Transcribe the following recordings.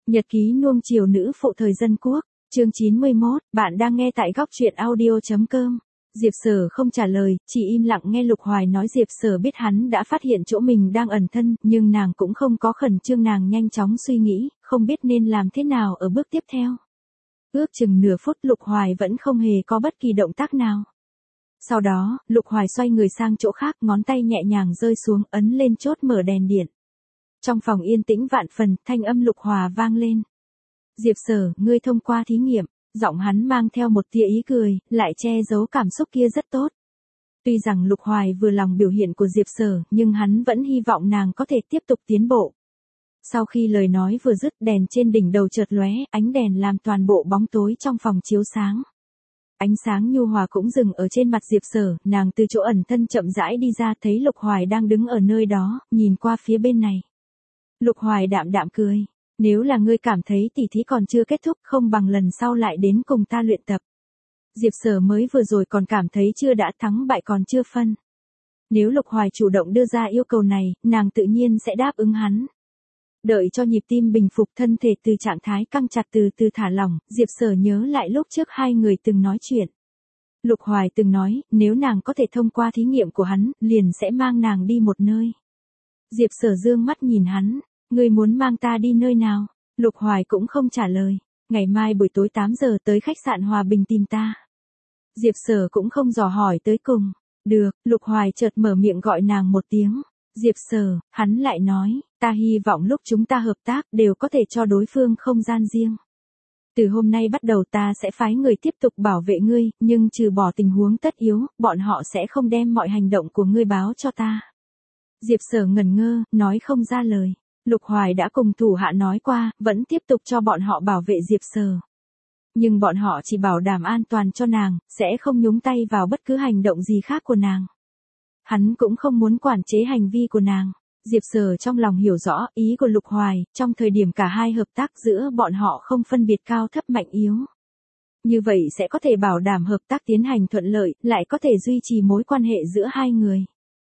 Nhật ký nuông chiều nữ phụ thời dân quốc, chương 91, bạn đang nghe tại góc truyện audio.com. Diệp Sở không trả lời, chỉ im lặng nghe Lục Hoài nói. Diệp Sở biết hắn đã phát hiện chỗ mình đang ẩn thân, nhưng nàng cũng không có khẩn trương, nàng nhanh chóng suy nghĩ, không biết nên làm thế nào ở bước tiếp theo. Ước chừng nửa phút Lục Hoài vẫn không hề có bất kỳ động tác nào. Sau đó, Lục Hoài xoay người sang chỗ khác, ngón tay nhẹ nhàng rơi xuống, ấn lên chốt mở đèn điện. Trong phòng yên tĩnh vạn phần, thanh âm Lục Hòa vang lên. Diệp Sở, ngươi thông qua thí nghiệm. Giọng hắn mang theo một tia ý cười, lại che giấu cảm xúc kia rất tốt. Tuy rằng Lục Hoài vừa lòng biểu hiện của Diệp Sở, nhưng hắn vẫn hy vọng nàng có thể tiếp tục tiến bộ. Sau khi lời nói vừa dứt, đèn trên đỉnh đầu chợt lóe, ánh đèn làm toàn bộ bóng tối trong phòng chiếu sáng. Ánh sáng nhu hòa cũng dừng ở trên mặt Diệp Sở, nàng từ chỗ ẩn thân chậm rãi đi ra, thấy Lục Hoài đang đứng ở nơi đó, nhìn qua phía bên này. Lục Hoài đạm đạm cười. Nếu là ngươi cảm thấy tỉ thí còn chưa kết thúc, không bằng lần sau lại đến cùng ta luyện tập. Diệp Sở mới vừa rồi còn cảm thấy chưa đã thắng bại còn chưa phân. Nếu Lục Hoài chủ động đưa ra yêu cầu này, nàng tự nhiên sẽ đáp ứng hắn. Đợi cho nhịp tim bình phục, thân thể từ trạng thái căng chặt từ từ thả lỏng, Diệp Sở nhớ lại lúc trước hai người từng nói chuyện. Lục Hoài từng nói, nếu nàng có thể thông qua thí nghiệm của hắn, liền sẽ mang nàng đi một nơi. Diệp Sở dương mắt nhìn hắn. Ngươi muốn mang ta đi nơi nào? Lục Hoài cũng không trả lời. Ngày mai buổi tối 8 giờ tới khách sạn Hòa Bình tìm ta. Diệp Sở cũng không dò hỏi tới cùng. Được, Lục Hoài chợt mở miệng gọi nàng một tiếng. Diệp Sở, hắn lại nói, ta hy vọng lúc chúng ta hợp tác đều có thể cho đối phương không gian riêng. Từ hôm nay bắt đầu ta sẽ phái người tiếp tục bảo vệ ngươi, nhưng trừ bỏ tình huống tất yếu, bọn họ sẽ không đem mọi hành động của ngươi báo cho ta. Diệp Sở ngẩn ngơ, nói không ra lời. Lục Hoài đã cùng thủ hạ nói qua, vẫn tiếp tục cho bọn họ bảo vệ Diệp Sở. Nhưng bọn họ chỉ bảo đảm an toàn cho nàng, sẽ không nhúng tay vào bất cứ hành động gì khác của nàng. Hắn cũng không muốn quản chế hành vi của nàng. Diệp Sở trong lòng hiểu rõ ý của Lục Hoài, trong thời điểm cả hai hợp tác giữa bọn họ không phân biệt cao thấp mạnh yếu. Như vậy sẽ có thể bảo đảm hợp tác tiến hành thuận lợi, lại có thể duy trì mối quan hệ giữa hai người.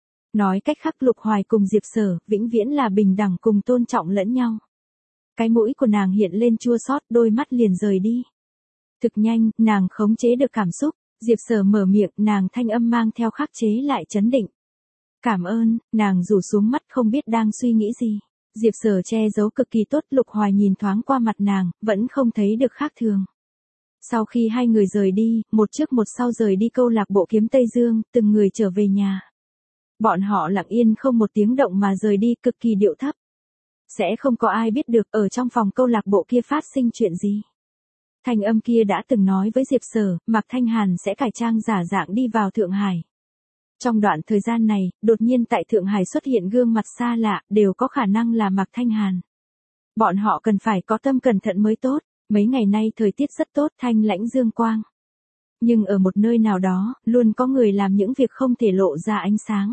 Nói cách khác, Lục Hoài cùng Diệp Sở, vĩnh viễn là bình đẳng cùng tôn trọng lẫn nhau. Cái mũi của nàng hiện lên chua xót, đôi mắt liền rời đi. Thực nhanh, nàng khống chế được cảm xúc, Diệp Sở mở miệng, nàng thanh âm mang theo khắc chế lại trấn định. Cảm ơn, nàng rủ xuống mắt không biết đang suy nghĩ gì. Diệp Sở che giấu cực kỳ tốt, Lục Hoài nhìn thoáng qua mặt nàng, vẫn không thấy được khác thường. Sau khi hai người rời đi, một trước một sau rời đi câu lạc bộ Kiếm Tây Dương, từng người trở về nhà. Bọn họ lặng yên không một tiếng động mà rời đi, cực kỳ điệu thấp. Sẽ không có ai biết được ở trong phòng câu lạc bộ kia phát sinh chuyện gì. Thanh âm kia đã từng nói với Diệp Sở, Mạc Thanh Hàn sẽ cải trang giả dạng đi vào Thượng Hải. Trong đoạn thời gian này, đột nhiên tại Thượng Hải xuất hiện gương mặt xa lạ, đều có khả năng là Mạc Thanh Hàn. Bọn họ cần phải có tâm cẩn thận mới tốt, mấy ngày nay thời tiết rất tốt, thanh lãnh dương quang. Nhưng ở một nơi nào đó, luôn có người làm những việc không thể lộ ra ánh sáng.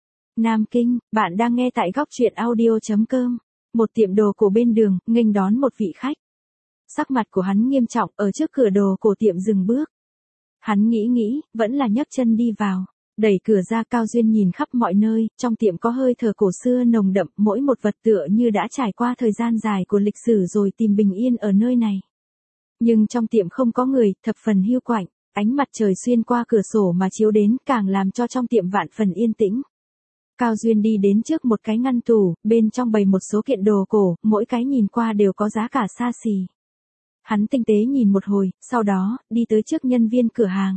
Nam Kinh, bạn đang nghe tại góc truyện audio.com. Một tiệm đồ cổ bên đường, nghênh đón một vị khách. Sắc mặt của hắn nghiêm trọng, ở trước cửa đồ cổ tiệm dừng bước. Hắn nghĩ, vẫn là nhấc chân đi vào. Đẩy cửa ra, Cao Duyên nhìn khắp mọi nơi, trong tiệm có hơi thở cổ xưa nồng đậm, mỗi một vật tựa như đã trải qua thời gian dài của lịch sử rồi tìm bình yên ở nơi này. Nhưng trong tiệm không có người, thập phần hiu quạnh, ánh mặt trời xuyên qua cửa sổ mà chiếu đến, càng làm cho trong tiệm vạn phần yên tĩnh. Cao Duyên đi đến trước một cái ngăn tủ, bên trong bày một số kiện đồ cổ, mỗi cái nhìn qua đều có giá cả xa xỉ. Hắn tinh tế nhìn một hồi, sau đó, đi tới trước nhân viên cửa hàng.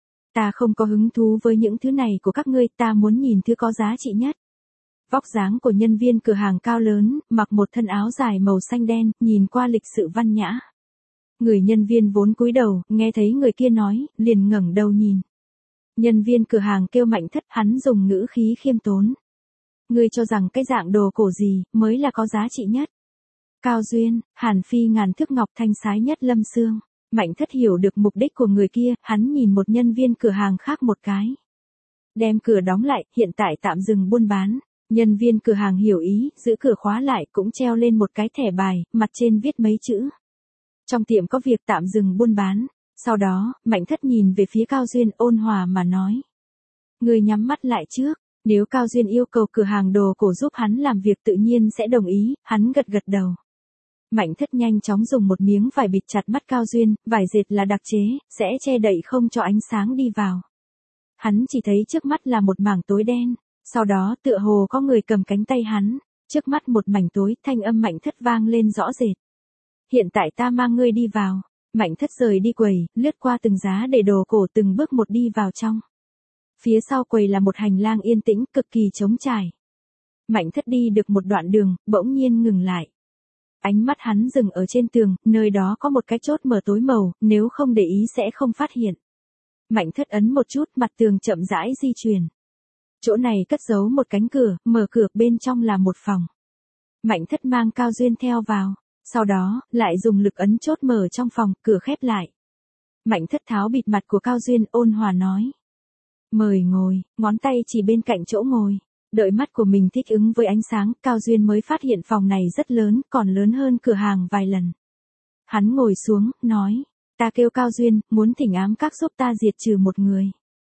Ta không có hứng thú với những thứ này của các ngươi, ta muốn nhìn thứ có giá trị nhất. Vóc dáng của nhân viên cửa hàng cao lớn, mặc một thân áo dài màu xanh đen, nhìn qua lịch sự văn nhã. Người nhân viên vốn cúi đầu, nghe thấy người kia nói, liền ngẩng đầu nhìn. Nhân viên cửa hàng kêu Mạnh Thất, hắn dùng ngữ khí khiêm tốn. Ngươi cho rằng cái dạng đồ cổ gì, mới là có giá trị nhất. Cao Duyên, Hàn Phi ngàn thước ngọc thanh sái nhất lâm xương. Mạnh Thất hiểu được mục đích của người kia, hắn nhìn một nhân viên cửa hàng khác một cái. Đem cửa đóng lại, hiện tại tạm dừng buôn bán. Nhân viên cửa hàng hiểu ý, giữ cửa khóa lại, cũng treo lên một cái thẻ bài, mặt trên viết mấy chữ. Trong tiệm có việc tạm dừng buôn bán. Sau đó, Mạnh Thất nhìn về phía Cao Duyên, ôn hòa mà nói. Người nhắm mắt lại trước, nếu Cao Duyên yêu cầu cửa hàng đồ cổ giúp hắn làm việc tự nhiên sẽ đồng ý, hắn gật gật đầu. Mạnh Thất nhanh chóng dùng một miếng vải bịt chặt mắt Cao Duyên, vải dệt là đặc chế, sẽ che đậy không cho ánh sáng đi vào. Hắn chỉ thấy trước mắt là một mảng tối đen, sau đó tựa hồ có người cầm cánh tay hắn, trước mắt một mảnh tối, thanh âm Mạnh Thất vang lên rõ rệt. Hiện tại ta mang ngươi đi vào. Mạnh Thất rời đi quầy, lướt qua từng giá để đồ cổ từng bước một đi vào trong. Phía sau quầy là một hành lang yên tĩnh, cực kỳ trống trải. Mạnh Thất đi được một đoạn đường, bỗng nhiên ngừng lại. Ánh mắt hắn dừng ở trên tường, nơi đó có một cái chốt mở tối màu, nếu không để ý sẽ không phát hiện. Mạnh Thất ấn một chút, mặt tường chậm rãi di chuyển. Chỗ này cất giấu một cánh cửa, mở cửa, bên trong là một phòng. Mạnh Thất mang Cao Duyên theo vào, sau đó, lại dùng lực ấn chốt mở trong phòng, cửa khép lại. Mạnh Thất tháo bịt mặt của Cao Duyên, ôn hòa nói. Mời ngồi, ngón tay chỉ bên cạnh chỗ ngồi. Đợi mắt của mình thích ứng với ánh sáng, Cao Duyên mới phát hiện phòng này rất lớn, còn lớn hơn cửa hàng vài lần. Hắn ngồi xuống, nói, ta kêu Cao Duyên, muốn thỉnh ám các giúp ta diệt trừ một người.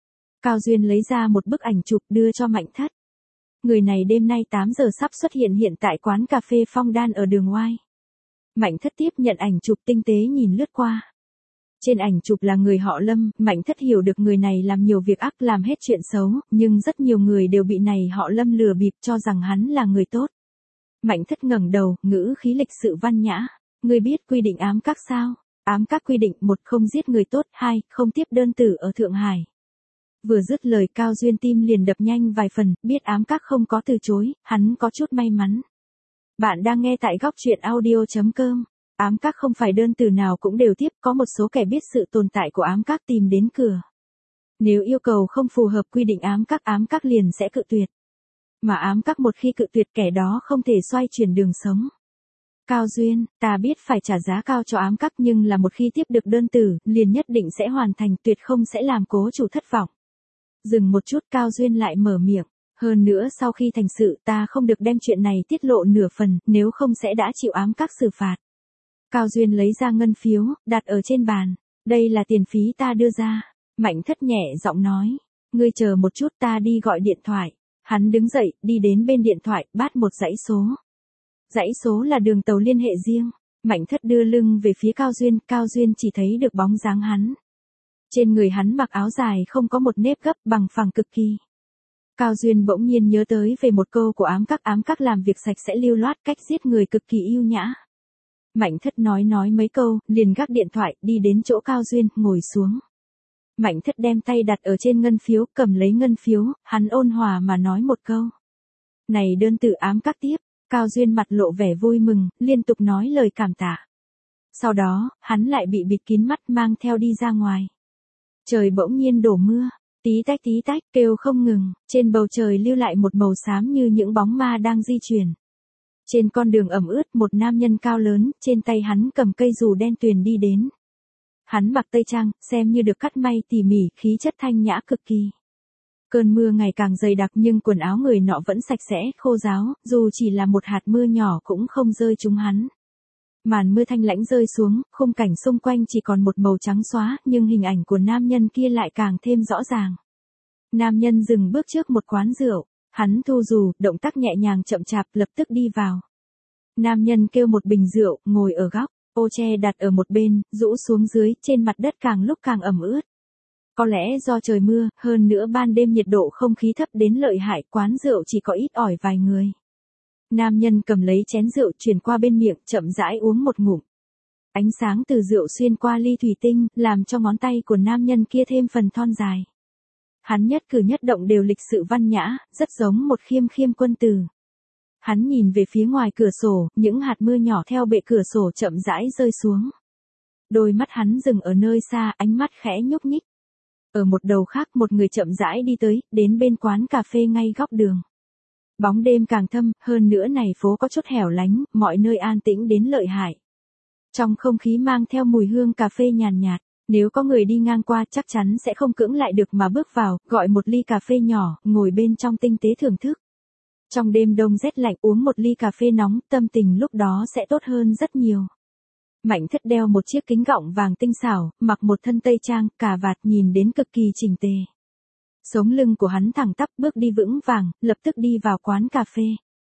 Cao Duyên lấy ra một bức ảnh chụp đưa cho Mạnh Thất. Người này đêm nay 8 giờ sắp xuất hiện tại quán cà phê Phong Đan ở đường Oai. Mạnh Thất tiếp nhận ảnh chụp tinh tế nhìn lướt qua. Trên ảnh chụp là người họ Lâm, Mạnh Thất hiểu được người này làm nhiều việc ác, làm hết chuyện xấu, nhưng rất nhiều người đều bị này họ Lâm lừa bịp cho rằng hắn là người tốt. Mạnh Thất ngẩng đầu, ngữ khí lịch sự văn nhã. Ngươi biết quy định ám các sao? Ám các quy định: 1. Không giết người tốt, 2. Không tiếp đơn tử ở Thượng Hải. Vừa dứt lời Cao Duyên tim liền đập nhanh vài phần, biết ám các không có từ chối, hắn có chút may mắn. Bạn đang nghe tại góc truyện audio.com. Ám các không phải đơn từ nào cũng đều tiếp, có một số kẻ biết sự tồn tại của ám các tìm đến cửa. Nếu yêu cầu không phù hợp quy định ám các liền sẽ cự tuyệt. Mà ám các một khi cự tuyệt kẻ đó không thể xoay chuyển đường sống. Cao Duyên, ta biết phải trả giá cao cho ám các nhưng là một khi tiếp được đơn từ, liền nhất định sẽ hoàn thành, tuyệt không sẽ làm cố chủ thất vọng. Dừng một chút, Cao Duyên lại mở miệng. Hơn nữa sau khi thành sự ta không được đem chuyện này tiết lộ nửa phần, nếu không sẽ đã chịu ám các xử phạt. Cao Duyên lấy ra ngân phiếu, đặt ở trên bàn. Đây là tiền phí ta đưa ra. Mạnh Thất nhẹ giọng nói. Ngươi chờ một chút, ta đi gọi điện thoại. Hắn đứng dậy, đi đến bên điện thoại, bắt một dãy số. Dãy số là đường tàu liên hệ riêng. Mạnh Thất đưa lưng về phía Cao Duyên chỉ thấy được bóng dáng hắn. Trên người hắn mặc áo dài không có một nếp gấp, bằng phẳng cực kỳ. Cao Duyên bỗng nhiên nhớ tới về một câu của ám các làm việc sạch sẽ lưu loát, cách giết người cực kỳ ưu nhã. Mạnh Thất nói mấy câu, liền gác điện thoại, đi đến chỗ Cao Duyên, ngồi xuống. Mạnh Thất đem tay đặt ở trên ngân phiếu, cầm lấy ngân phiếu, hắn ôn hòa mà nói một câu. Này đơn từ ám các tiếp. Cao Duyên mặt lộ vẻ vui mừng, liên tục nói lời cảm tạ. Sau đó, hắn lại bị bịt kín mắt mang theo đi ra ngoài. Trời bỗng nhiên đổ mưa, tí tách, kêu không ngừng, trên bầu trời lưu lại một màu xám như những bóng ma đang di chuyển. Trên con đường ẩm ướt, một nam nhân cao lớn, trên tay hắn cầm cây dù đen tuyền đi đến. Hắn mặc tây trang, xem như được cắt may tỉ mỉ, khí chất thanh nhã cực kỳ. Cơn mưa ngày càng dày đặc nhưng quần áo người nọ vẫn sạch sẽ, khô ráo, dù chỉ là một hạt mưa nhỏ cũng không rơi trúng hắn. Màn mưa thanh lãnh rơi xuống, khung cảnh xung quanh chỉ còn một màu trắng xóa, nhưng hình ảnh của nam nhân kia lại càng thêm rõ ràng. Nam nhân dừng bước trước một quán rượu, hắn thu dù, động tác nhẹ nhàng chậm chạp, lập tức đi vào. Nam nhân kêu một bình rượu, ngồi ở góc, ô che đặt ở một bên, rũ xuống dưới, trên mặt đất càng lúc càng ẩm ướt. Có lẽ do trời mưa, hơn nữa ban đêm nhiệt độ không khí thấp đến lợi hại, quán rượu chỉ có ít ỏi vài người. Nam nhân cầm lấy chén rượu chuyển qua bên miệng, chậm rãi uống một ngụm. Ánh sáng từ rượu xuyên qua ly thủy tinh, làm cho ngón tay của nam nhân kia thêm phần thon dài. Hắn nhất cử nhất động đều lịch sự văn nhã, rất giống một khiêm quân tử. Hắn nhìn về phía ngoài cửa sổ, những hạt mưa nhỏ theo bệ cửa sổ chậm rãi rơi xuống. Đôi mắt hắn dừng ở nơi xa, ánh mắt khẽ nhúc nhích. Ở một đầu khác một người chậm rãi đi tới, đến bên quán cà phê ngay góc đường. Bóng đêm càng thâm, hơn nữa này phố có chút hẻo lánh, mọi nơi an tĩnh đến lợi hại. Trong không khí mang theo mùi hương cà phê nhàn nhạt, nếu có người đi ngang qua chắc chắn sẽ không cưỡng lại được mà bước vào, gọi một ly cà phê nhỏ, ngồi bên trong tinh tế thưởng thức. Trong đêm đông rét lạnh uống một ly cà phê nóng, tâm tình lúc đó sẽ tốt hơn rất nhiều. Mạnh Thất đeo một chiếc kính gọng vàng tinh xảo, mặc một thân tây trang, cà vạt nhìn đến cực kỳ chỉnh tề. Sống lưng của hắn thẳng tắp, bước đi vững vàng, lập tức đi vào quán cà phê.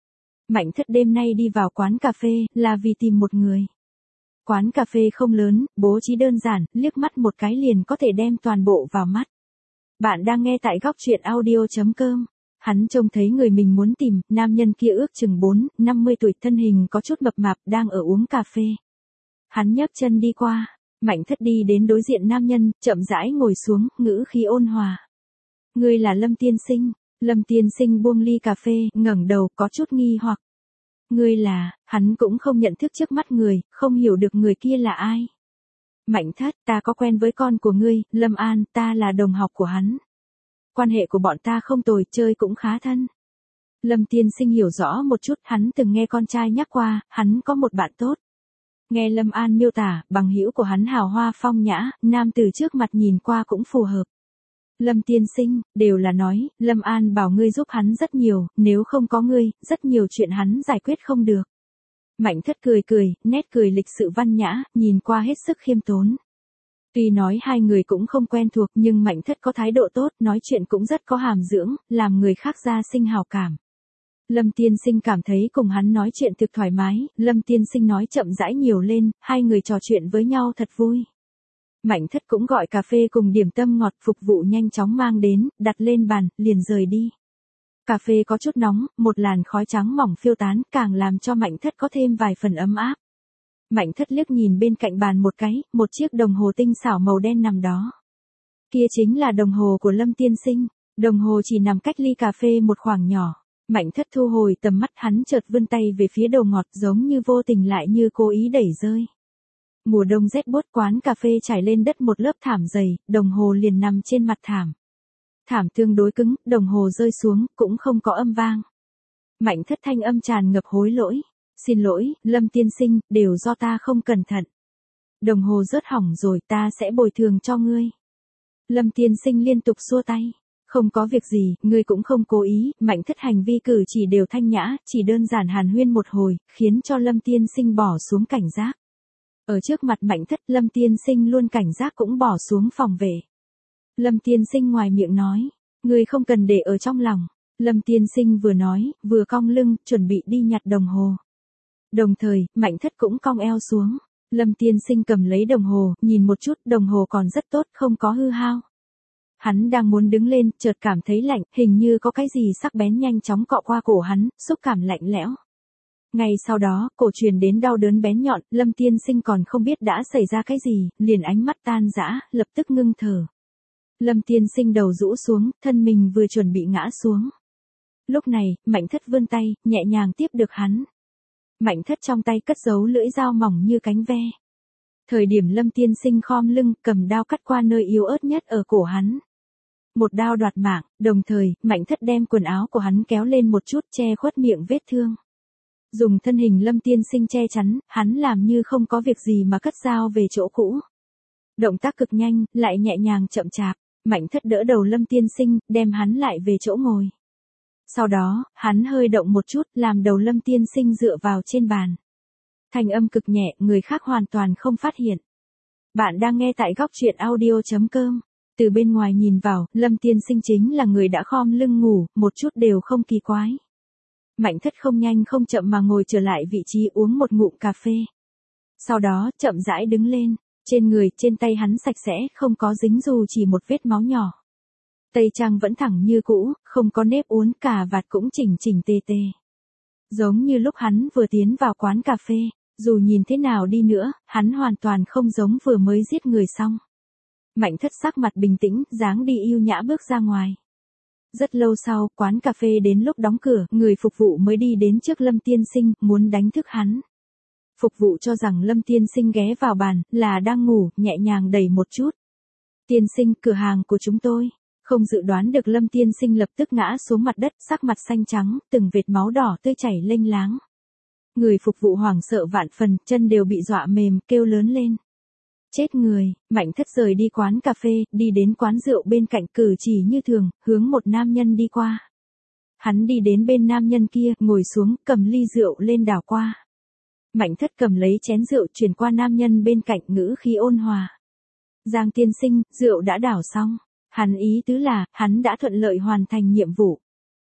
Mạnh Thất đêm nay đi vào quán cà phê, là vì tìm một người. Quán cà phê không lớn, bố trí đơn giản, liếc mắt một cái liền có thể đem toàn bộ vào mắt. Bạn đang nghe tại góc truyện audio.com. Hắn trông thấy người mình muốn tìm, nam nhân kia ước chừng 50 tuổi, thân hình có chút mập mạp, đang ở uống cà phê. Hắn nhấc chân đi qua, Mạnh Thất đi đến đối diện nam nhân, chậm rãi ngồi xuống, ngữ khí ôn hòa. Ngươi là Lâm Tiên Sinh. Lâm Tiên Sinh buông ly cà phê, ngẩng đầu, có chút nghi hoặc. Ngươi là, hắn cũng không nhận thức trước mắt người, không hiểu được người kia là ai. Mạnh Thất, ta có quen với con của ngươi, Lâm An, ta là đồng học của hắn. Quan hệ của bọn ta không tồi, chơi cũng khá thân. Lâm Tiên Sinh hiểu rõ một chút, hắn từng nghe con trai nhắc qua, hắn có một bạn tốt. Nghe Lâm An miêu tả, bằng hữu của hắn hào hoa phong nhã, nam từ trước mặt nhìn qua cũng phù hợp. Lâm Tiên Sinh, đều là nói, Lâm An bảo ngươi giúp hắn rất nhiều, nếu không có ngươi, rất nhiều chuyện hắn giải quyết không được. Mạnh Thất cười cười, nét cười lịch sự văn nhã, nhìn qua hết sức khiêm tốn. Tuy nói hai người cũng không quen thuộc nhưng Mạnh Thất có thái độ tốt, nói chuyện cũng rất có hàm dưỡng, làm người khác ra sinh hào cảm. Lâm Tiên Sinh cảm thấy cùng hắn nói chuyện thực thoải mái, Lâm Tiên Sinh nói chậm rãi nhiều lên, hai người trò chuyện với nhau thật vui. Mạnh Thất cũng gọi cà phê cùng điểm tâm ngọt, phục vụ nhanh chóng mang đến, đặt lên bàn, liền rời đi. Cà phê có chút nóng, một làn khói trắng mỏng phiêu tán, càng làm cho Mạnh Thất có thêm vài phần ấm áp. Mạnh Thất liếc nhìn bên cạnh bàn một cái, một chiếc đồng hồ tinh xảo màu đen nằm đó. Kia chính là đồng hồ của Lâm Tiên Sinh, đồng hồ chỉ nằm cách ly cà phê một khoảng nhỏ. Mạnh Thất thu hồi tầm mắt, hắn chợt vươn tay về phía đầu ngọt, giống như vô tình lại như cố ý đẩy rơi. Mùa đông rét buốt, quán cà phê trải lên đất một lớp thảm dày, đồng hồ liền nằm trên mặt thảm. Thảm tương đối cứng, đồng hồ rơi xuống, cũng không có âm vang. Mạnh Thất thanh âm tràn ngập hối lỗi. Xin lỗi, Lâm Tiên Sinh, đều do ta không cẩn thận. Đồng hồ rớt hỏng rồi, ta sẽ bồi thường cho ngươi. Lâm Tiên Sinh liên tục xua tay. Không có việc gì, ngươi cũng không cố ý, Mạnh Thất hành vi cử chỉ đều thanh nhã, chỉ đơn giản hàn huyên một hồi, khiến cho Lâm Tiên Sinh bỏ xuống cảnh giác. Ở trước mặt Mạnh Thất, Lâm Tiên Sinh luôn cảnh giác cũng bỏ xuống phòng vệ. Lâm Tiên Sinh ngoài miệng nói, ngươi không cần để ở trong lòng. Lâm Tiên Sinh vừa nói, vừa cong lưng, chuẩn bị đi nhặt đồng hồ. Đồng thời, Mạnh Thất cũng cong eo xuống. Lâm Tiên Sinh cầm lấy đồng hồ, nhìn một chút, đồng hồ còn rất tốt, không có hư hao. Hắn đang muốn đứng lên, chợt cảm thấy lạnh, hình như có cái gì sắc bén nhanh chóng cọ qua cổ hắn, xúc cảm lạnh lẽo. Ngay sau đó, cổ truyền đến đau đớn bén nhọn, Lâm Tiên Sinh còn không biết đã xảy ra cái gì, liền ánh mắt tan rã, lập tức ngưng thở. Lâm Tiên Sinh đầu rũ xuống, thân mình vừa chuẩn bị ngã xuống. Lúc này, Mạnh Thất vươn tay, nhẹ nhàng tiếp được hắn. Mạnh Thất trong tay cất giấu lưỡi dao mỏng như cánh ve. Thời điểm Lâm Tiên Sinh khom lưng, cầm đao cắt qua nơi yếu ớt nhất ở cổ hắn. Một đao đoạt mạng, đồng thời, Mạnh Thất đem quần áo của hắn kéo lên một chút, che khuất miệng vết thương. Dùng thân hình Lâm Tiên Sinh che chắn, hắn làm như không có việc gì mà cất dao về chỗ cũ. Động tác cực nhanh, lại nhẹ nhàng chậm chạp, Mạnh Thất đỡ đầu Lâm Tiên Sinh, đem hắn lại về chỗ ngồi. Sau đó, hắn hơi động một chút, làm đầu Lâm Tiên Sinh dựa vào trên bàn. Thanh âm cực nhẹ, người khác hoàn toàn không phát hiện. Bạn đang nghe tại góc truyện audio.com. Từ bên ngoài nhìn vào, Lâm Tiên Sinh chính là người đã khom lưng ngủ, một chút đều không kỳ quái. Mạnh Thất không nhanh không chậm mà ngồi trở lại vị trí uống một ngụm cà phê. Sau đó, chậm rãi đứng lên, trên người, trên tay hắn sạch sẽ, không có dính dù chỉ một vết máu nhỏ. Tây trang vẫn thẳng như cũ, không có nếp uốn, cà vạt cũng chỉnh chỉnh tề tề. Giống như lúc hắn vừa tiến vào quán cà phê, dù nhìn thế nào đi nữa, hắn hoàn toàn không giống vừa mới giết người xong. Mạnh Thất sắc mặt bình tĩnh, dáng đi yêu nhã bước ra ngoài. Rất lâu sau, quán cà phê đến lúc đóng cửa, người phục vụ mới đi đến trước Lâm Tiên Sinh, muốn đánh thức hắn. Phục vụ cho rằng Lâm Tiên Sinh ghé vào bàn, là đang ngủ, nhẹ nhàng đẩy một chút. Tiên Sinh, cửa hàng của chúng tôi. Không dự đoán được Lâm Tiên Sinh lập tức ngã xuống mặt đất, sắc mặt xanh trắng, từng vệt máu đỏ tươi chảy lênh láng. Người phục vụ hoảng sợ vạn phần, chân đều bị dọa mềm, kêu lớn lên. Chết người, Mạnh Thất rời đi quán cà phê, đi đến quán rượu bên cạnh, cử chỉ như thường, hướng một nam nhân đi qua. Hắn đi đến bên nam nhân kia, ngồi xuống, cầm ly rượu lên đảo qua. Mạnh Thất cầm lấy chén rượu chuyển qua nam nhân bên cạnh, ngữ khí ôn hòa. Giang tiên sinh, rượu đã đảo xong. Hắn ý tứ là, hắn đã thuận lợi hoàn thành nhiệm vụ.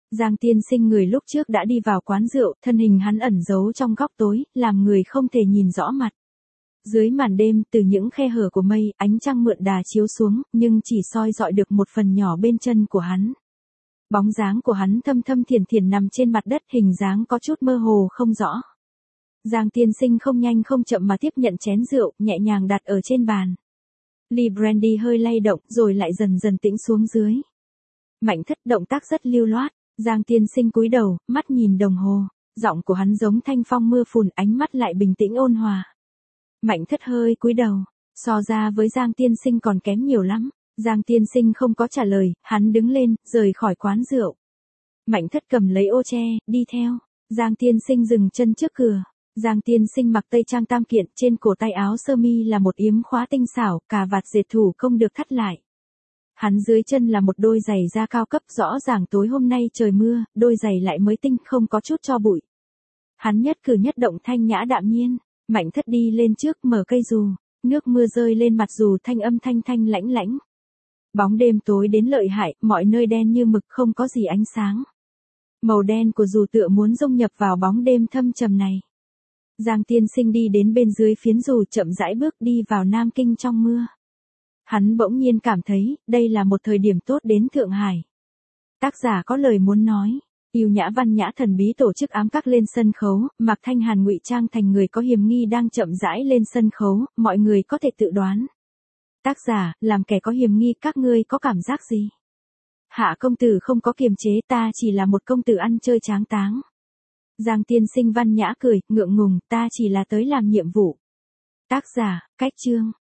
Giang tiên sinh người lúc trước đã đi vào quán rượu, thân hình hắn ẩn giấu trong góc tối, làm người không thể nhìn rõ mặt. Dưới màn đêm, từ những khe hở của mây, ánh trăng mượn đà chiếu xuống, nhưng chỉ soi dọi được một phần nhỏ bên chân của hắn. Bóng dáng của hắn thâm thâm thiền thiền nằm trên mặt đất, hình dáng có chút mơ hồ không rõ. Giang tiên sinh không nhanh không chậm mà tiếp nhận chén rượu, nhẹ nhàng đặt ở trên bàn. Ly brandy hơi lay động, rồi lại dần dần tĩnh xuống dưới. Mạnh Thất động tác rất lưu loát. Giang tiên sinh cúi đầu, mắt nhìn đồng hồ. Giọng của hắn giống thanh phong mưa phùn, ánh mắt lại bình tĩnh ôn hòa. Mạnh Thất hơi cúi đầu. So ra với Giang tiên sinh còn kém nhiều lắm. Giang tiên sinh không có trả lời, hắn đứng lên, rời khỏi quán rượu. Mạnh Thất cầm lấy ô tre, đi theo. Giang tiên sinh dừng chân trước cửa. Giang tiên sinh mặc tây trang tam kiện, trên cổ tay áo sơ mi là một yếm khóa tinh xảo, cà vạt dệt thủ công được thắt lại. Hắn dưới chân là một đôi giày da cao cấp, rõ ràng tối hôm nay trời mưa, đôi giày lại mới tinh, không có chút tro bụi. Hắn nhất cử nhất động thanh nhã đạm nhiên. Mạnh Thất đi lên trước, mở cây dù, nước mưa rơi lên mặt dù, thanh âm thanh thanh lãnh lãnh. Bóng đêm tối đến lợi hại, mọi nơi đen như mực, không có gì ánh sáng. Màu đen của dù tựa muốn dung nhập vào bóng đêm thâm trầm này. Giang tiên sinh đi đến bên dưới phiến dù, chậm rãi bước đi vào Nam Kinh trong mưa. Hắn bỗng nhiên cảm thấy, đây là một thời điểm tốt đến Thượng Hải. Tác giả có lời muốn nói. Yêu nhã văn nhã thần bí tổ chức ám các lên sân khấu, Mạc Thanh Hàn ngụy trang thành người có hiểm nghi đang chậm rãi lên sân khấu, mọi người có thể tự đoán. Tác giả, làm kẻ có hiểm nghi, các ngươi có cảm giác gì? Hạ công tử không có kiềm chế, ta chỉ là một công tử ăn chơi tráng táng. Giang tiên sinh văn nhã cười, ngượng ngùng, ta chỉ là tới làm nhiệm vụ. Tác giả, Cách Chương.